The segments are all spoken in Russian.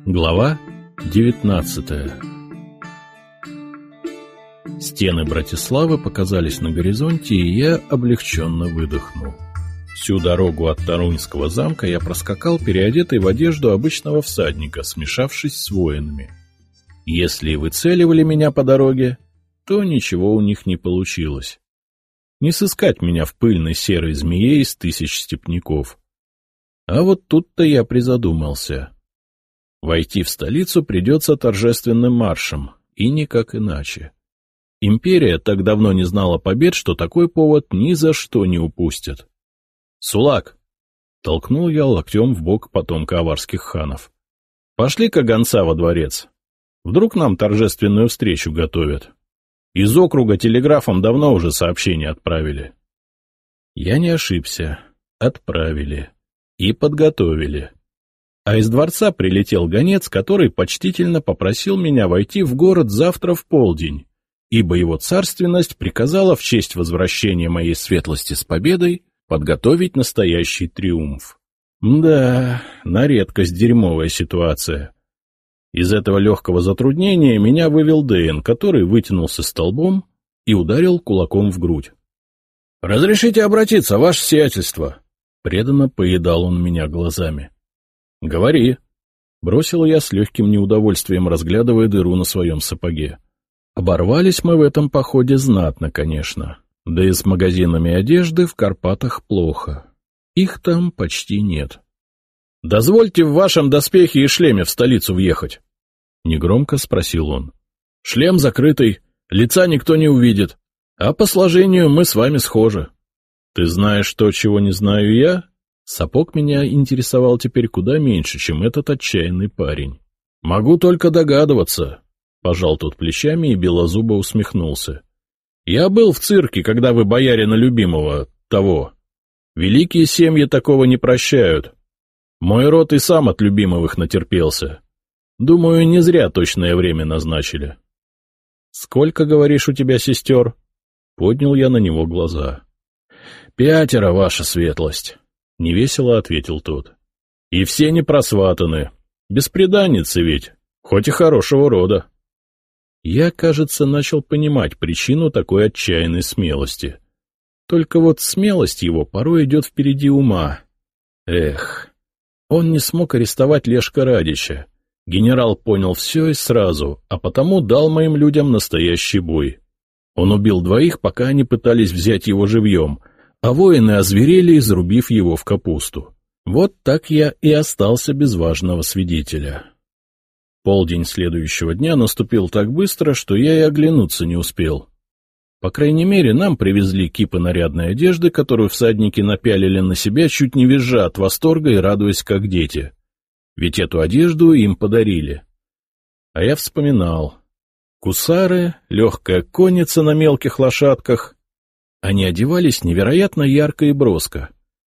Глава 19. Стены Братиславы показались на горизонте, и я облегченно выдохнул. Всю дорогу от Тарунского замка я проскакал, переодетый в одежду обычного всадника, смешавшись с воинами. Если и выцеливали меня по дороге, то ничего у них не получилось. Не сыскать меня в пыльной серой змее из 1000 степняков. А вот тут-то я призадумался. Войти в столицу придется торжественным маршем, и никак иначе. Империя так давно не знала побед, что такой повод ни за что не упустят. — Сулак! — толкнул я локтем в бок потомка аварских ханов. — Пошли-ка гонца во дворец. Вдруг нам торжественную встречу готовят. Из округа телеграфом давно уже сообщение отправили. Я не ошибся. Отправили. И подготовили. А из дворца прилетел гонец, который почтительно попросил меня войти в город завтра в полдень, ибо его царственность приказала в честь возвращения моей светлости с победой подготовить настоящий триумф. Да, на редкость дерьмовая ситуация. Из этого легкого затруднения меня вывел Дэйн, который вытянулся столбом и ударил кулаком в грудь. — Разрешите обратиться, ваше сиятельство? — преданно поедал он меня глазами. — Говори, — бросил я с легким неудовольствием, разглядывая дыру на своем сапоге. Оборвались мы в этом походе знатно, конечно. Да и с магазинами одежды в Карпатах плохо. Их там почти нет. — Дозвольте в вашем доспехе и шлеме в столицу въехать, — негромко спросил он. — Шлем закрытый, лица никто не увидит, а по сложению мы с вами схожи. — Ты знаешь то, чего не знаю я? Сапог меня интересовал теперь куда меньше, чем этот отчаянный парень. — Могу только догадываться, — пожал тот плечами и белозубо усмехнулся. — Я был в цирке, когда вы боярина любимого, того. Великие семьи такого не прощают. Мой род и сам от любимовых натерпелся. Думаю, не зря точное время назначили. — Сколько, говоришь, у тебя сестер? Поднял я на него глаза. — 5, ваша светлость. — невесело ответил тот. — И все не просватаны. Бесприданницы ведь, хоть и хорошего рода. Я, кажется, начал понимать причину такой отчаянной смелости. Только вот смелость его порой идет впереди ума. Эх, он не смог арестовать Лешка Радича. Генерал понял все и сразу, а потому дал моим людям настоящий бой. Он убил 2, пока они пытались взять его живьем, а воины озверели, изрубив его в капусту. Вот так я и остался без важного свидетеля. Полдень следующего дня наступил так быстро, что я и оглянуться не успел. По крайней мере, нам привезли кипы нарядной одежды, которую всадники напялили на себя, чуть не визжа от восторга и радуясь, как дети. Ведь эту одежду им подарили. А я вспоминал. Гусары, легкая конница на мелких лошадках. Они одевались невероятно ярко и броско.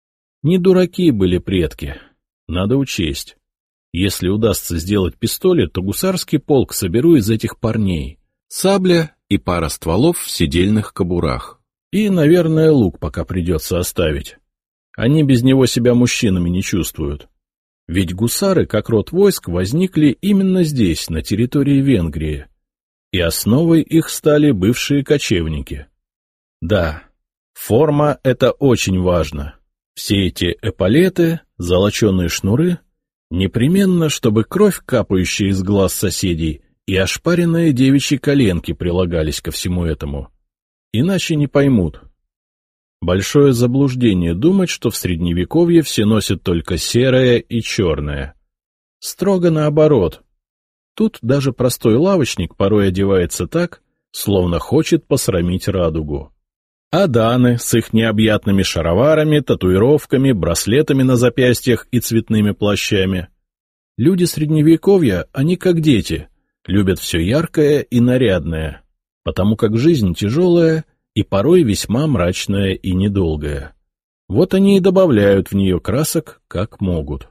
Не дураки были предки, надо учесть. Если удастся сделать пистоли, то гусарский полк соберу из этих парней. Сабля и пара стволов в седельных кобурах. И, наверное, лук пока придется оставить. Они без него себя мужчинами не чувствуют. Ведь гусары, как род войск, возникли именно здесь, на территории Венгрии. И основой их стали бывшие кочевники. Да, форма — это очень важно. Все эти эполеты, золоченые шнуры — непременно, чтобы кровь, капающая из глаз соседей, и ошпаренные девичьи коленки прилагались ко всему этому. Иначе не поймут. Большое заблуждение думать, что в Средневековье все носят только серое и черное. Строго наоборот. Тут даже простой лавочник порой одевается так, словно хочет посрамить радугу. А даны с их необъятными шароварами, татуировками, браслетами на запястьях и цветными плащами. Люди Средневековья, они как дети, любят все яркое и нарядное, потому как жизнь тяжелая и порой весьма мрачная и недолгая. Вот они и добавляют в нее красок, как могут.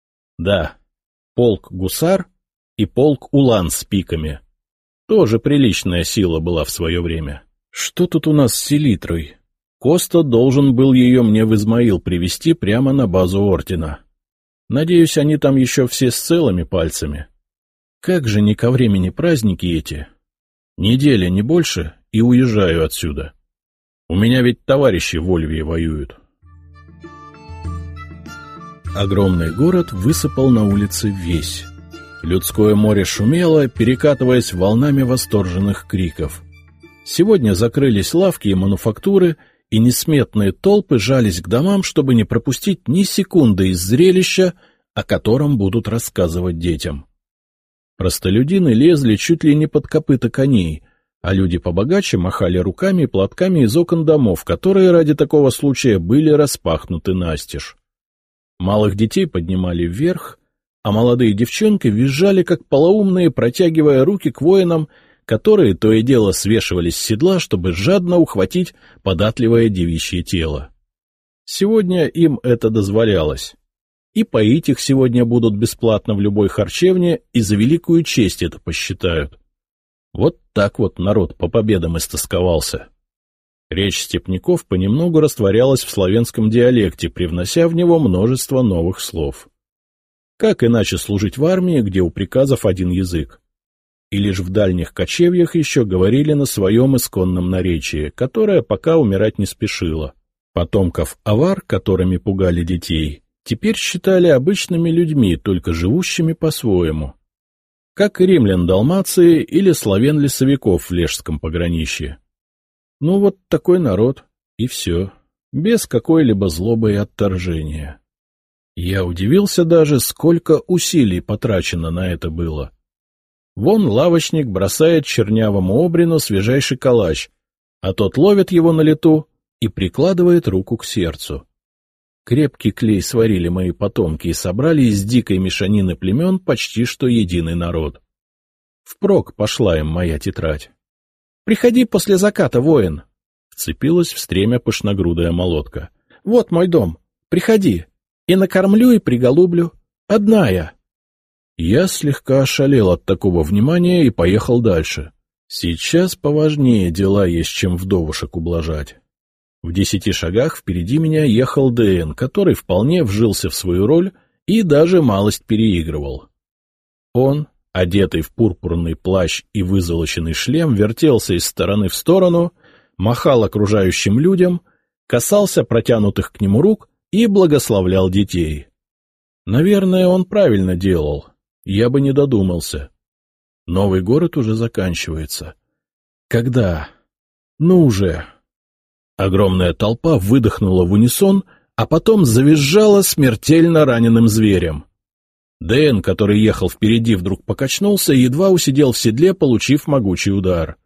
Да, полк гусар и полк улан с пиками. Тоже приличная сила была в свое время. Что тут у нас с селитрой? Коста должен был ее мне в Измаил привезти прямо на базу ордена. Надеюсь, они там еще все с целыми пальцами. Как же не ко времени праздники эти? Неделя, не больше, и уезжаю отсюда. У меня ведь товарищи в Ольвии воюют. Огромный город высыпал на улицы весь. Людское море шумело, перекатываясь волнами восторженных криков. Сегодня закрылись лавки и мануфактуры, и несметные толпы жались к домам, чтобы не пропустить ни секунды из зрелища, о котором будут рассказывать детям. Простолюдины лезли чуть ли не под копыта коней, а люди побогаче махали руками и платками из окон домов, которые ради такого случая были распахнуты настежь. Малых детей поднимали вверх, а молодые девчонки визжали, как полоумные, протягивая руки к воинам, которые то и дело свешивались с седла, чтобы жадно ухватить податливое девичье тело. Сегодня им это дозволялось. И поить их сегодня будут бесплатно в любой харчевне, и за великую честь это посчитают. Вот так вот народ по победам истосковался. Речь степняков понемногу растворялась в славянском диалекте, привнося в него множество новых слов. Как иначе служить в армии, где у приказов один язык? И лишь в дальних кочевьях еще говорили на своем исконном наречии, которое пока умирать не спешило. Потомков авар, которыми пугали детей, теперь считали обычными людьми, только живущими по-своему. Как и римлян Далмации или славян-лесовиков в Лежском пограничье. Ну вот такой народ, и все, без какой-либо злобы и отторжения. Я удивился даже, сколько усилий потрачено на это было. Вон лавочник бросает чернявому обрину свежайший калач, а тот ловит его на лету и прикладывает руку к сердцу. Крепкий клей сварили мои потомки и собрали из дикой мешанины племен почти что единый народ. Впрок пошла им моя тетрадь. — Приходи после заката, воин! — вцепилась в стремя пышногрудая молотка. — Вот мой дом, приходи, и накормлю, и приголублю. Одна я. Я слегка ошалел от такого внимания и поехал дальше. Сейчас поважнее дела есть, чем вдовушек ублажать. В 10 шагах впереди меня ехал ДН, который вполне вжился в свою роль и даже малость переигрывал. Он, одетый в пурпурный плащ и вызолоченный шлем, вертелся из стороны в сторону, махал окружающим людям, касался протянутых к нему рук и благословлял детей. Наверное, он правильно делал. Я бы не додумался. Новый город уже заканчивается. Когда? Ну уже. Огромная толпа выдохнула в унисон, а потом завизжала смертельно раненым зверем. Дэн, который ехал впереди, вдруг покачнулся и едва усидел в седле, получив могучий удар.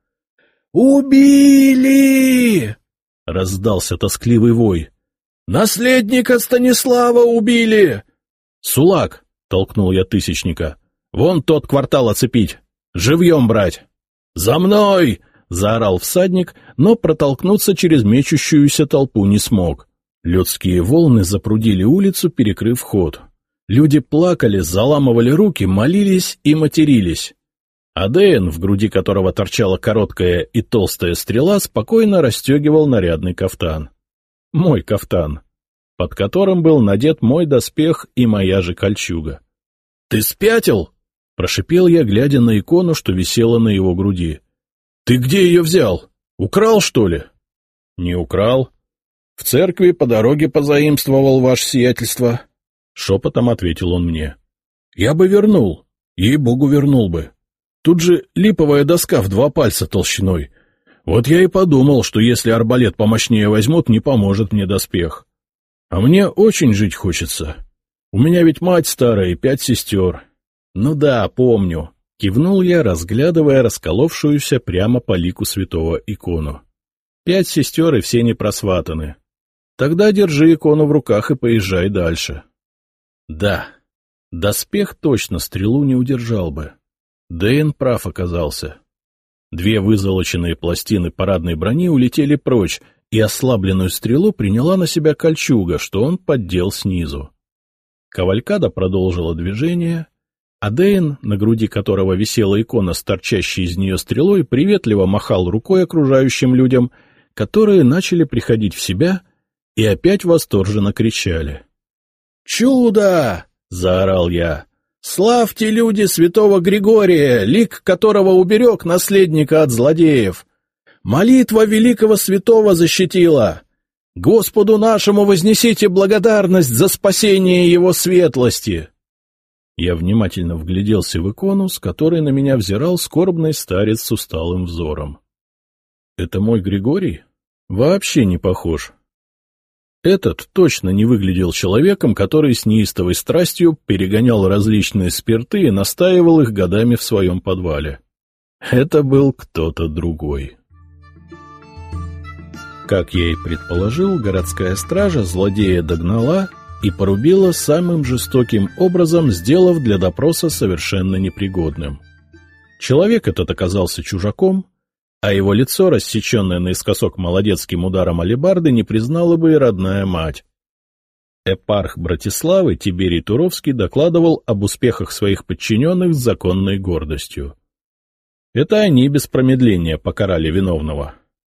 «Убили!» — раздался тоскливый вой. «Наследника Станислава убили!» «Сулак!» — толкнул я тысячника. «Вон тот квартал оцепить! Живьем брать!» «За мной!» — заорал всадник, но протолкнуться через мечущуюся толпу не смог. Людские волны запрудили улицу, перекрыв ход. Люди плакали, заламывали руки, молились и матерились. А Дэйн, в груди которого торчала короткая и толстая стрела, спокойно расстегивал нарядный кафтан. Мой кафтан, под которым был надет мой доспех и моя же кольчуга. — Ты спятил? — прошипел я, глядя на икону, что висела на его груди. — Ты где ее взял? Украл, что ли? — Не украл. В церкви по дороге позаимствовал, ваше сиятельство. Шепотом ответил он мне. — Я бы вернул. Ей-богу, вернул бы. Тут же липовая доска в 2 пальца толщиной. Вот я и подумал, что если арбалет помощнее возьмут, не поможет мне доспех. А мне очень жить хочется. У меня ведь мать старая и 5 сестер. Ну да, помню. Кивнул я, разглядывая расколовшуюся прямо по лику святого икону. 5 сестер и все не просватаны. Тогда держи икону в руках и поезжай дальше. Да, доспех точно стрелу не удержал бы. Дэйн прав оказался. 2 вызолоченные пластины парадной брони улетели прочь, и ослабленную стрелу приняла на себя кольчуга, что он поддел снизу. Кавалькада продолжила движение, а Дэйн, на груди которого висела икона с торчащей из нее стрелой, приветливо махал рукой окружающим людям, которые начали приходить в себя и опять восторженно кричали. «Чудо!» — заорал я. «Славьте, люди, святого Григория, лик которого уберег наследника от злодеев! Молитва великого святого защитила! Господу нашему вознесите благодарность за спасение его светлости!» Я внимательно вгляделся в икону, с которой на меня взирал скорбный старец с усталым взором. «Это мой Григорий? Вообще не похож. Этот точно не выглядел человеком, который с неистовой страстью перегонял различные спирты и настаивал их годами в своем подвале. Это был кто-то другой». Как я и предположил, городская стража злодея догнала и порубила самым жестоким образом, сделав для допроса совершенно непригодным. Человек этот оказался чужаком, а его лицо, рассеченное наискосок молодецким ударом алебарды, не признала бы и родная мать. Епарх Братиславы Тиберий Туровский докладывал об успехах своих подчиненных с законной гордостью. Это они без промедления покарали виновного.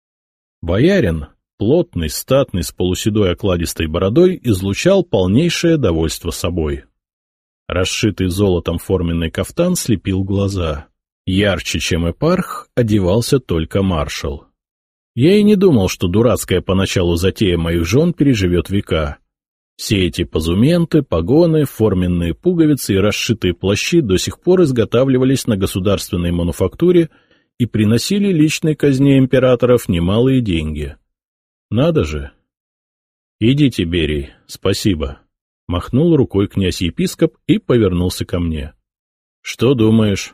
Боярин, плотный, статный, с полуседой окладистой бородой, излучал полнейшее довольство собой. Расшитый золотом форменный кафтан слепил глаза. Ярче, чем епарх, одевался только маршал. Я и не думал, что дурацкая поначалу затея моих жен переживет века. Все эти позументы, погоны, форменные пуговицы и расшитые плащи до сих пор изготавливались на государственной мануфактуре и приносили личной казне императоров немалые деньги. Надо же! — Идите, Берий, спасибо. — махнул рукой князь-епископ и повернулся ко мне. — Что думаешь?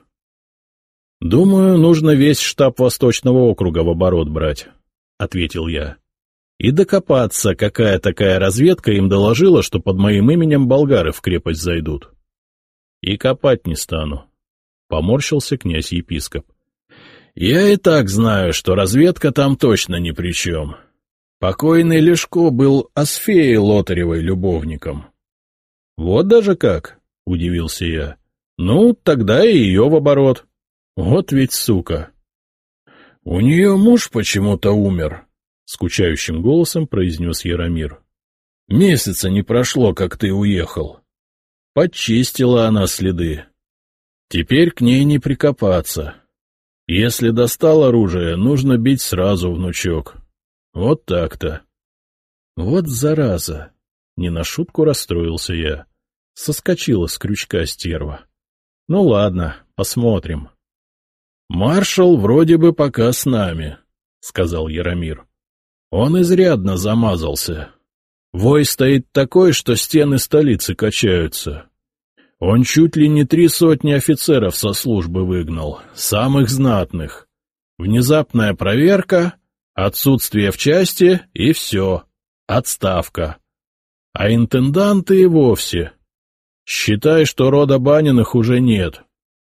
— Думаю, нужно весь штаб Восточного округа в оборот брать, — ответил я. — И докопаться, какая такая разведка им доложила, что под моим именем болгары в крепость зайдут. — И копать не стану, — поморщился князь-епископ. Я и так знаю, что разведка там точно ни при чем. Покойный Лешко был Асфеей Лотаревой любовником. — Вот даже как? — удивился я. — Ну, тогда и ее в оборот. Вот ведь сука. — У нее муж почему-то умер, — скучающим голосом произнес Яромир. — Месяца не прошло, как ты уехал. Подчистила она следы. Теперь к ней не прикопаться. Если достал оружие, нужно бить сразу, внучок. Вот так-то. Вот зараза! Не на шутку расстроился я. Соскочила с крючка стерва. Ну ладно, посмотрим. Маршал вроде бы пока с нами, — сказал Яромир. Он изрядно замазался. Вой стоит такой, что стены столицы качаются. Он чуть ли не 300 офицеров со службы выгнал, самых знатных. Внезапная проверка, отсутствие в части и все, отставка. А интенданты и вовсе. Считай, что рода Баниных уже нет.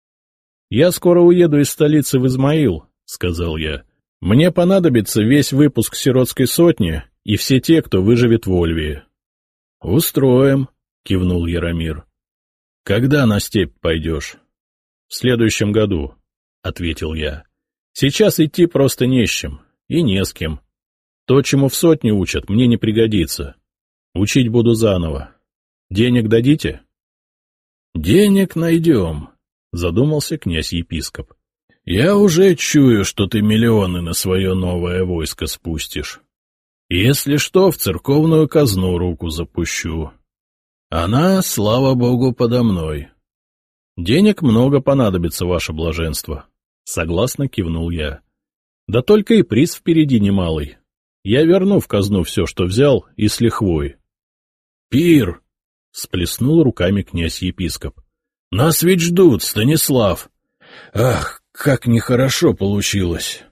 — Я скоро уеду из столицы в Измаил, — сказал я. — Мне понадобится весь выпуск сиротской сотни и все те, кто выживет в Ольвии. — Устроим, — кивнул Яромир. — Когда на степь пойдешь? — В следующем году, — ответил я. — Сейчас идти просто не с чем и не с кем. То, чему в сотне учат, мне не пригодится. Учить буду заново. Денег дадите? — Денег найдем, — задумался князь-епископ. — Я уже чую, что ты миллионы на свое новое войско спустишь. Если что, в церковную казну руку запущу. Она, слава богу, подо мной. — Денег много понадобится, ваше блаженство, — согласно кивнул я. — Да только и приз впереди немалый. Я верну в казну все, что взял, и с лихвой. — Пир! — сплеснул руками князь-епископ. — Нас ведь ждут, Станислав! Ах, как нехорошо получилось!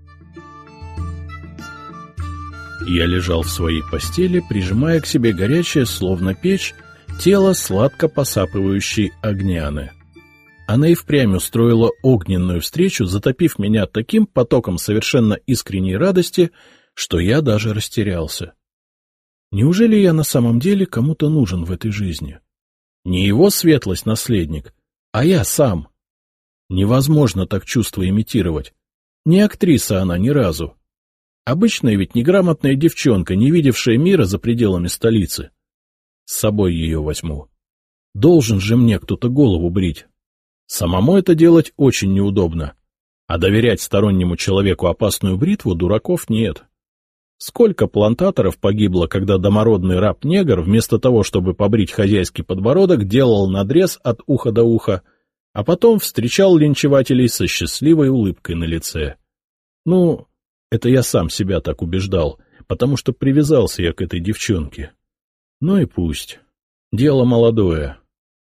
Я лежал в своей постели, прижимая к себе горячее, словно печь, тело сладко посапывающей Огняны. Она и впрямь устроила огненную встречу, затопив меня таким потоком совершенно искренней радости, что я даже растерялся. Неужели я на самом деле кому-то нужен в этой жизни? Не его светлость наследник, а я сам. Невозможно так чувства имитировать. Не актриса она ни разу. Обычная ведь неграмотная девчонка, не видевшая мира за пределами столицы. С собой ее возьму. Должен же мне кто-то голову брить. Самому это делать очень неудобно. А доверять стороннему человеку опасную бритву дураков нет. Сколько плантаторов погибло, когда домородный раб-негр вместо того, чтобы побрить хозяйский подбородок, делал надрез от уха до уха, а потом встречал линчевателей со счастливой улыбкой на лице. Ну, это я сам себя так убеждал, потому что привязался я к этой девчонке. Ну и пусть. Дело молодое.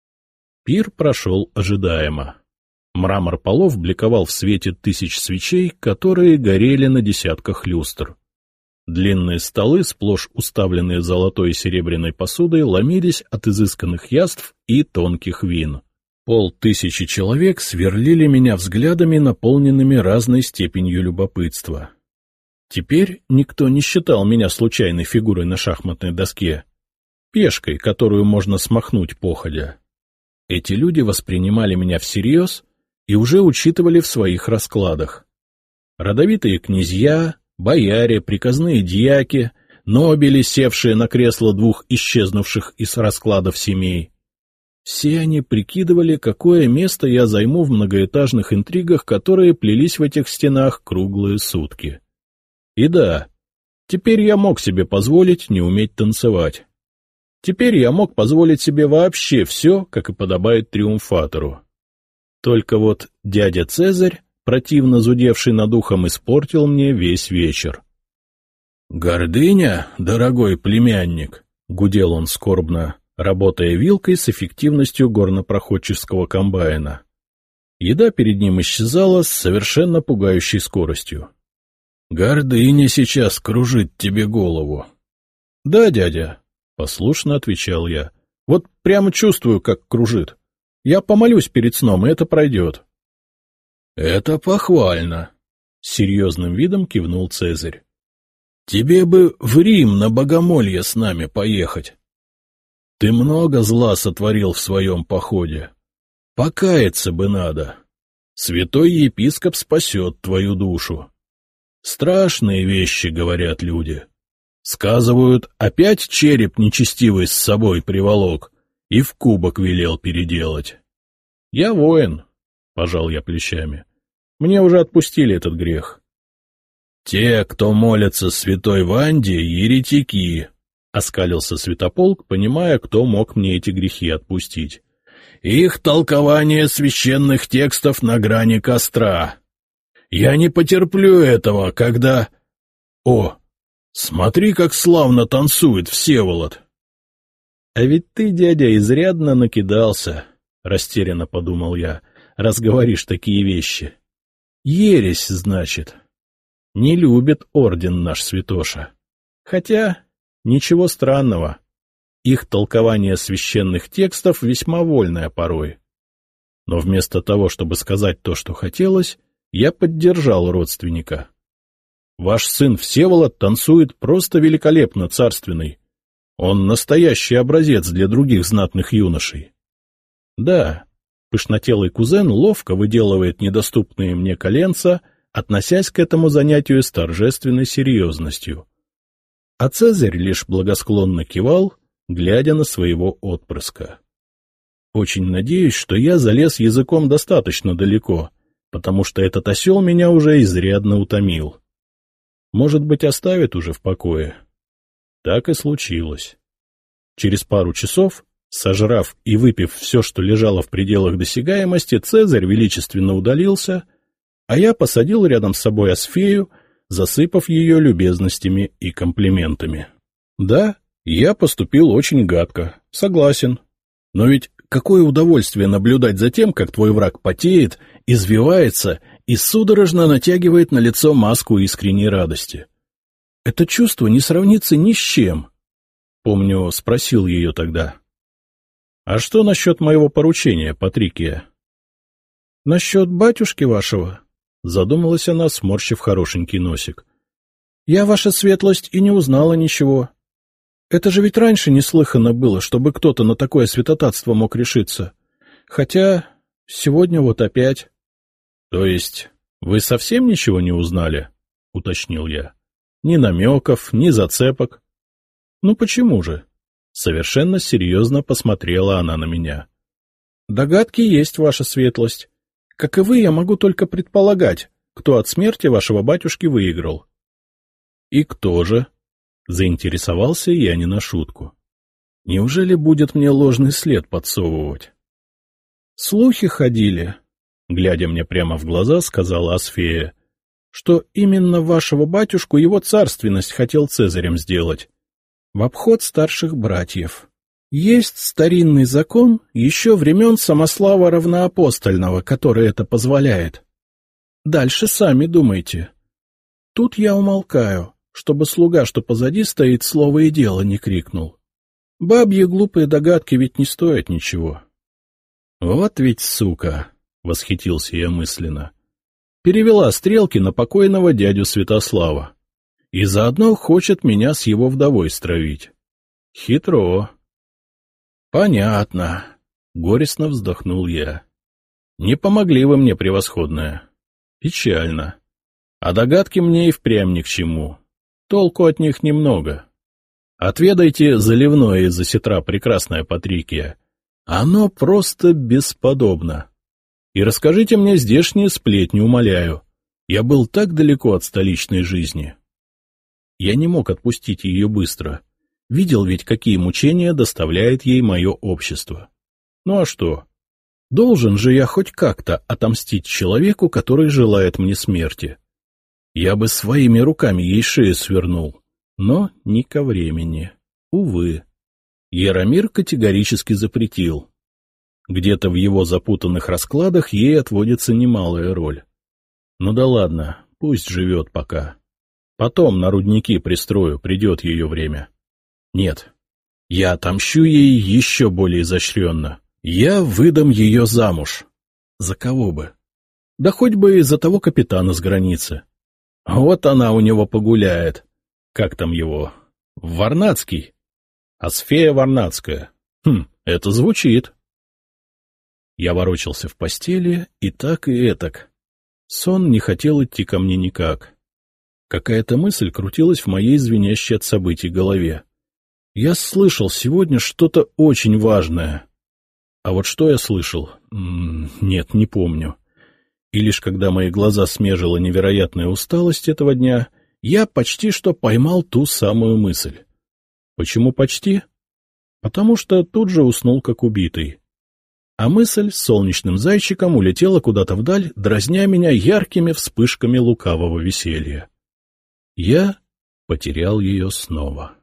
Пир прошел ожидаемо. Мрамор полов бликовал в свете тысяч свечей, которые горели на десятках люстр. Длинные столы, сплошь уставленные золотой и серебряной посудой, ломились от изысканных яств и тонких вин. 500 человек сверлили меня взглядами, наполненными разной степенью любопытства. Теперь никто не считал меня случайной фигурой на шахматной доске, пешкой, которую можно смахнуть походя. Эти люди воспринимали меня всерьез и уже учитывали в своих раскладах. Родовитые князья, бояре, приказные дьяки, нобели, севшие на кресло двух исчезнувших из раскладов семей. Все они прикидывали, какое место я займу в многоэтажных интригах, которые плелись в этих стенах круглые сутки. И да, теперь я мог себе позволить не уметь танцевать. Теперь я мог позволить себе вообще все, как и подобает триумфатору. Только вот дядя Цезарь, противно зудевший над ухом, испортил мне весь вечер. — Гордыня, дорогой племянник, — гудел он скорбно, работая вилкой с эффективностью горнопроходческого комбайна. Еда перед ним исчезала с совершенно пугающей скоростью. — Гордыня сейчас кружит тебе голову. — Да, дядя, — послушно отвечал я. — Вот прямо чувствую, как кружит. Я помолюсь перед сном, и это пройдет. — Это похвально, — с серьезным видом кивнул Цезарь. — Тебе бы в Рим на богомолье с нами поехать. Ты много зла сотворил в своем походе. Покаяться бы надо. Святой епископ спасет твою душу. Страшные вещи, говорят люди. Сказывают, опять череп нечестивый с собой приволок и в кубок велел переделать. — Я воин, — пожал я плечами. — Мне уже отпустили этот грех. — Те, кто молятся святой Ванде, еретики, — оскалился Святополк, понимая, кто мог мне эти грехи отпустить. — Их толкование священных текстов на грани костра. Я не потерплю этого, когда... О, смотри, как славно танцует Всеволод! — А ведь ты, дядя, изрядно накидался, — растерянно подумал я, — раз говоришь такие вещи. Ересь, значит. Не любит орден наш святоша. Хотя ничего странного. Их толкование священных текстов весьма вольное порой. Но вместо того, чтобы сказать то, что хотелось, я поддержал родственника. Ваш сын Всеволод танцует просто великолепно, царственный. Он настоящий образец для других знатных юношей. Да, пышнотелый кузен ловко выделывает недоступные мне коленца, относясь к этому занятию с торжественной серьезностью. А Цезарь лишь благосклонно кивал, глядя на своего отпрыска. Очень надеюсь, что я залез языком достаточно далеко, потому что этот осел меня уже изрядно утомил. Может быть, оставит уже в покое? Так и случилось. Через пару часов, сожрав и выпив все, что лежало в пределах досягаемости, Цезарь величественно удалился, а я посадил рядом с собой Асфею, засыпав ее любезностями и комплиментами. Да, я поступил очень гадко, согласен. Но ведь какое удовольствие наблюдать за тем, как твой враг потеет, извивается и судорожно натягивает на лицо маску искренней радости. Это чувство не сравнится ни с чем. Помню, спросил ее тогда. — А что насчет моего поручения, Патрикия? — Насчет батюшки вашего? — задумалась она, сморщив хорошенький носик. — Я, ваша светлость, и не узнала ничего. Это же ведь раньше неслыханно было, чтобы кто-то на такое святотатство мог решиться. Хотя сегодня вот опять. — То есть вы совсем ничего не узнали? — уточнил я. — Ни намеков, ни зацепок. — Ну почему же? Совершенно серьезно посмотрела она на меня. — Догадки есть, ваша светлость. Как и вы, я могу только предполагать, кто от смерти вашего батюшки выиграл. — И кто же? — заинтересовался я не на шутку. — Неужели будет мне ложный след подсовывать? — Слухи ходили, — глядя мне прямо в глаза, сказала Асфея, — что именно вашего батюшку его царственность хотел цезарем сделать, в обход старших братьев. Есть старинный закон еще времен Самослава Равноапостольного, который это позволяет. Дальше сами думайте. Тут я умолкаю, чтобы слуга, что позади стоит, слово и дело не крикнул. Бабьи глупые догадки ведь не стоят ничего. — Вот ведь сука! — восхитился я мысленно. Перевела стрелки на покойного дядю Святослава. И заодно хочет меня с его вдовой стравить. Хитро. — Понятно. — горестно вздохнул я. — Не помогли вы мне, превосходная. Печально. А догадки мне и впрямь ни к чему. Толку от них немного. Отведайте заливное из осетра, прекрасная Патрикия. Оно просто бесподобно. И расскажите мне здешние сплетни, умоляю. Я был так далеко от столичной жизни. Я не мог отпустить ее быстро. Видел ведь, какие мучения доставляет ей мое общество. Ну а что? Должен же я хоть как-то отомстить человеку, который желает мне смерти. Я бы своими руками ей шею свернул, но не ко времени. Увы. Яромир категорически запретил. Где-то в его запутанных раскладах ей отводится немалая роль. Ну да ладно, пусть живет пока. Потом на рудники пристрою, придет ее время. Нет, я отомщу ей еще более изощренно. Я выдам ее замуж. За кого бы? Да хоть бы за того капитана с границы. Вот она у него погуляет. Как там его? Варнацкий? Асфея Варнацкая. Это звучит. Я ворочался в постели и так, и этак. Сон не хотел идти ко мне никак. Какая-то мысль крутилась в моей звенящей от событий голове. Я слышал сегодня что-то очень важное. А вот что я слышал? Нет, не помню. И лишь когда мои глаза смежила невероятная усталость этого дня, я почти что поймал ту самую мысль. Почему почти? Потому что тут же уснул как убитый. А мысль с солнечным зайчиком улетела куда-то вдаль, дразня меня яркими вспышками лукавого веселья. Я потерял ее снова.